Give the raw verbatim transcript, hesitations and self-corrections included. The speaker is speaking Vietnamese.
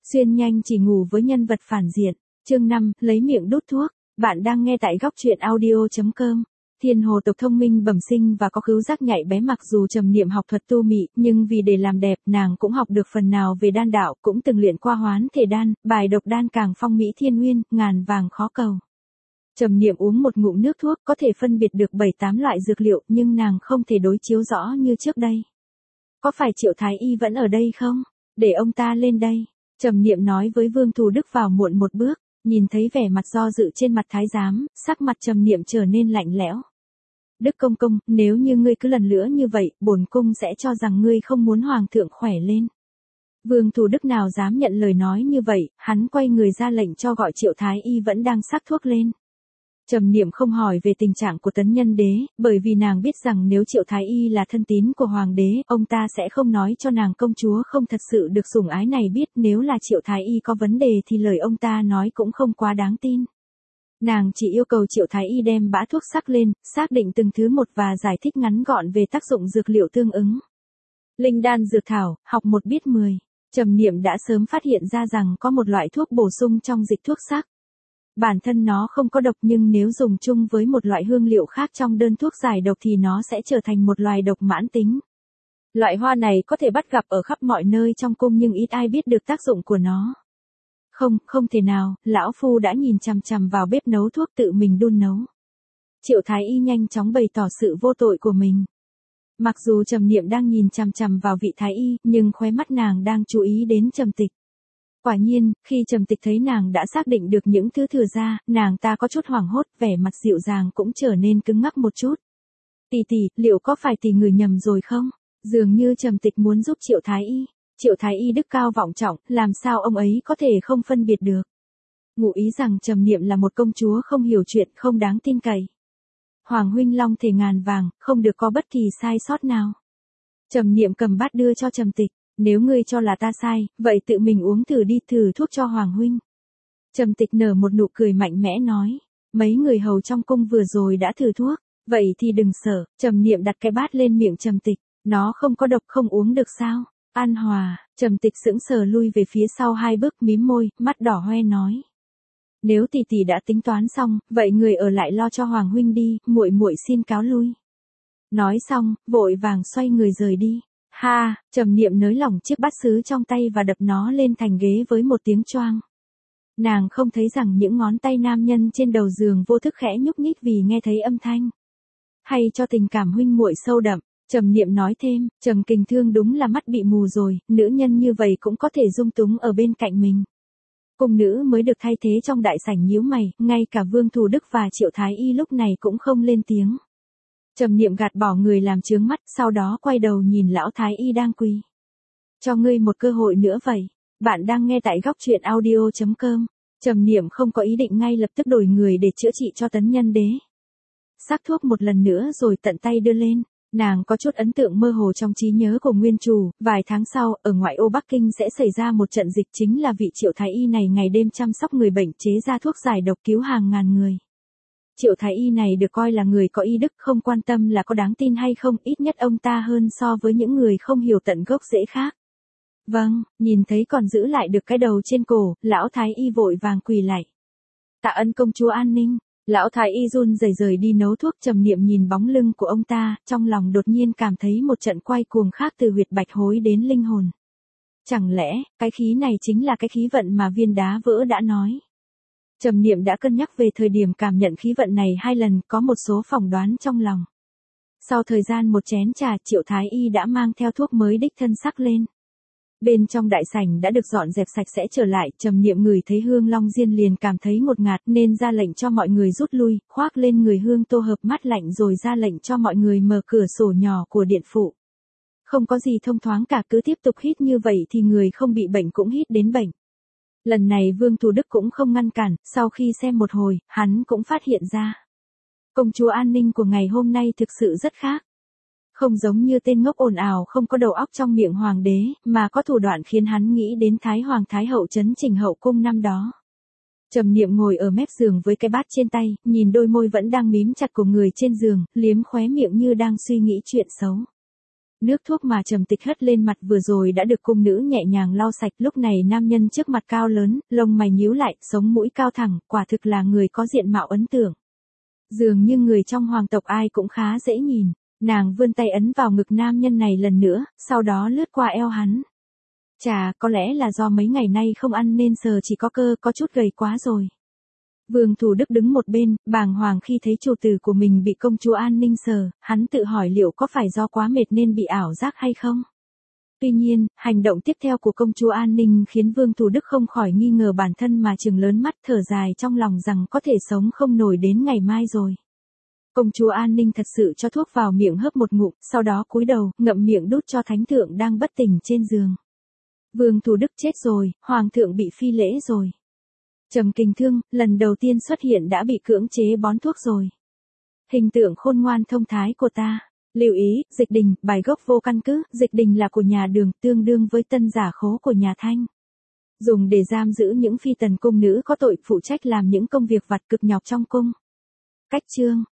Xuyên nhanh chỉ ngủ với nhân vật phản diện. Chương năm, lấy miệng đút thuốc. Bạn đang nghe tại góc truyện audio chấm com. Thiên hồ tộc thông minh bẩm sinh và có khứu giác nhạy bé, mặc dù Trầm Niệm học thuật tu mị, nhưng vì để làm đẹp, nàng cũng học được phần nào về đan đạo, cũng từng luyện qua hoán thể đan, bài độc đan càng phong mỹ thiên nguyên, ngàn vàng khó cầu. Trầm Niệm uống một ngụm nước thuốc, có thể phân biệt được bảy tám loại dược liệu, nhưng nàng không thể đối chiếu rõ như trước đây. Có phải Triệu Thái Y vẫn ở đây không? Để ông ta lên đây. Trầm Niệm nói với Vương Thù Đức vào muộn một bước, nhìn thấy vẻ mặt do dự trên mặt thái giám, sắc mặt Trầm Niệm trở nên lạnh lẽo. Đức công công, nếu như ngươi cứ lần nữa như vậy, bổn cung sẽ cho rằng ngươi không muốn hoàng thượng khỏe lên. Vương Thù Đức nào dám nhận lời nói như vậy, hắn quay người ra lệnh cho gọi Triệu Thái Y vẫn đang sắc thuốc lên. Trầm Niệm không hỏi về tình trạng của Tấn Nhân Đế, bởi vì nàng biết rằng nếu Triệu Thái Y là thân tín của Hoàng đế, ông ta sẽ không nói cho nàng công chúa không thật sự được sủng ái này biết, nếu là Triệu Thái Y có vấn đề thì lời ông ta nói cũng không quá đáng tin. Nàng chỉ yêu cầu Triệu Thái Y đem bã thuốc sắc lên, xác định từng thứ một và giải thích ngắn gọn về tác dụng dược liệu tương ứng. Linh đan dược thảo, học một biết mười. Trầm Niệm đã sớm phát hiện ra rằng có một loại thuốc bổ sung trong dịch thuốc sắc. Bản thân nó không có độc, nhưng nếu dùng chung với một loại hương liệu khác trong đơn thuốc giải độc thì nó sẽ trở thành một loài độc mãn tính. Loại hoa này có thể bắt gặp ở khắp mọi nơi trong cung nhưng ít ai biết được tác dụng của nó. Không, không thể nào, lão phu đã nhìn chằm chằm vào bếp nấu thuốc tự mình đun nấu. Triệu Thái Y nhanh chóng bày tỏ sự vô tội của mình. Mặc dù Trầm Niệm đang nhìn chằm chằm vào vị Thái Y, nhưng khóe mắt nàng đang chú ý đến Trầm Tịch. Quả nhiên, khi Trầm Tịch thấy nàng đã xác định được những thứ thừa ra, nàng ta có chút hoảng hốt, vẻ mặt dịu dàng cũng trở nên cứng ngắc một chút. Tỷ tỷ, liệu có phải tỷ ngửi nhầm rồi không? Dường như Trầm Tịch muốn giúp Triệu Thái Y. Triệu Thái Y đức cao vọng trọng, làm sao ông ấy có thể không phân biệt được? Ngụ ý rằng Trầm Niệm là một công chúa không hiểu chuyện, không đáng tin cậy. Hoàng huynh long thể ngàn vàng, không được có bất kỳ sai sót nào. Trầm Niệm cầm bát đưa cho Trầm Tịch. Nếu ngươi cho là ta sai, vậy tự mình uống thử đi, thử thuốc cho Hoàng huynh. Trầm Tịch nở một nụ cười mạnh mẽ nói. Mấy người hầu trong cung vừa rồi đã thử thuốc, vậy thì đừng sợ. Trầm Niệm đặt cái bát lên miệng Trầm Tịch. Nó không có độc, không uống được sao? An Hòa. Trầm Tịch sững sờ lui về phía sau hai bước, mím môi, mắt đỏ hoe nói. Nếu tỷ tỷ đã tính toán xong, vậy người ở lại lo cho Hoàng huynh đi, muội muội xin cáo lui. Nói xong, vội vàng xoay người rời đi. Ha, Trầm Niệm nới lỏng chiếc bát sứ trong tay và đập nó lên thành ghế với một tiếng choang. Nàng không thấy rằng những ngón tay nam nhân trên đầu giường vô thức khẽ nhúc nhích vì nghe thấy âm thanh. Hay cho tình cảm huynh muội sâu đậm, Trầm Niệm nói thêm, Trầm Kình Thương đúng là mắt bị mù rồi, nữ nhân như vậy cũng có thể dung túng ở bên cạnh mình. Cung nữ mới được thay thế trong đại sảnh nhíu mày, ngay cả Vương Thù Đức và Triệu Thái Y lúc này cũng không lên tiếng. Trầm Niệm gạt bỏ người làm chướng mắt, sau đó quay đầu nhìn lão Thái Y đang quỳ. Cho ngươi một cơ hội nữa vậy. Bạn đang nghe tại góc truyện audio chấm com. Trầm Niệm không có ý định ngay lập tức đổi người để chữa trị cho Tấn Nhân Đế. Sắc thuốc một lần nữa rồi tận tay đưa lên. Nàng có chút ấn tượng mơ hồ trong trí nhớ của nguyên chủ, vài tháng sau, ở ngoại ô Bắc Kinh sẽ xảy ra một trận dịch, chính là vị Triệu Thái Y này ngày đêm chăm sóc người bệnh, chế ra thuốc giải độc cứu hàng ngàn người. Triệu Thái Y này được coi là người có y đức, không quan tâm là có đáng tin hay không, ít nhất ông ta hơn so với những người không hiểu tận gốc rễ khác. Vâng, nhìn thấy còn giữ lại được cái đầu trên cổ, lão Thái Y vội vàng quỳ lại. Tạ ơn công chúa an ninh. Lão Thái Y run rẩy rời đi nấu thuốc. Trầm Niệm nhìn bóng lưng của ông ta, trong lòng đột nhiên cảm thấy một trận quay cuồng khác từ huyệt bạch hối đến linh hồn. Chẳng lẽ, cái khí này chính là cái khí vận mà viên đá vỡ đã nói? Trầm Niệm đã cân nhắc về thời điểm cảm nhận khí vận này hai lần, có một số phỏng đoán trong lòng. Sau thời gian một chén trà, Triệu Thái Y đã mang theo thuốc mới đích thân sắc lên. Bên trong đại sảnh đã được dọn dẹp sạch sẽ trở lại, Trầm Niệm ngửi thấy hương long diên liền cảm thấy ngột ngạt nên ra lệnh cho mọi người rút lui, khoác lên người hương tô hợp mát lạnh rồi ra lệnh cho mọi người mở cửa sổ nhỏ của điện phụ. Không có gì thông thoáng cả, cứ tiếp tục hít như vậy thì người không bị bệnh cũng hít đến bệnh. Lần này Vương Thù Đức cũng không ngăn cản, sau khi xem một hồi, hắn cũng phát hiện ra. Công chúa an ninh của ngày hôm nay thực sự rất khác. Không giống như tên ngốc ồn ào không có đầu óc trong miệng hoàng đế, mà có thủ đoạn khiến hắn nghĩ đến Thái Hoàng Thái Hậu trấn Trình Hậu cung năm đó. Trầm Niệm ngồi ở mép giường với cái bát trên tay, nhìn đôi môi vẫn đang mím chặt của người trên giường, liếm khóe miệng như đang suy nghĩ chuyện xấu. Nước thuốc mà Trầm Tịch hất lên mặt vừa rồi đã được cung nữ nhẹ nhàng lau sạch, lúc này nam nhân trước mặt cao lớn, lông mày nhíu lại, sống mũi cao thẳng, quả thực là người có diện mạo ấn tượng. Dường như người trong hoàng tộc ai cũng khá dễ nhìn, nàng vươn tay ấn vào ngực nam nhân này lần nữa, sau đó lướt qua eo hắn. Chà, có lẽ là do mấy ngày nay không ăn nên sờ chỉ có cơ, có chút gầy quá rồi. Vương Thủ Đức đứng một bên, bàng hoàng khi thấy chủ tử của mình bị công chúa An Ninh sờ, hắn tự hỏi liệu có phải do quá mệt nên bị ảo giác hay không. Tuy nhiên, hành động tiếp theo của công chúa An Ninh khiến Vương Thủ Đức không khỏi nghi ngờ bản thân mà trừng lớn mắt thở dài trong lòng rằng có thể sống không nổi đến ngày mai rồi. Công chúa An Ninh thật sự cho thuốc vào miệng hớp một ngụm, sau đó cúi đầu, ngậm miệng đút cho thánh thượng đang bất tỉnh trên giường. Vương Thủ Đức chết rồi, hoàng thượng bị phi lễ rồi. Trầm Kình Thương, lần đầu tiên xuất hiện đã bị cưỡng chế bón thuốc rồi. Hình tượng khôn ngoan thông thái của ta. Lưu ý, Dịch Đình, bài gốc vô căn cứ, Dịch Đình là của nhà Đường, tương đương với tân giả khố của nhà Thanh. Dùng để giam giữ những phi tần cung nữ có tội, phụ trách làm những công việc vặt cực nhọc trong cung. Cách chương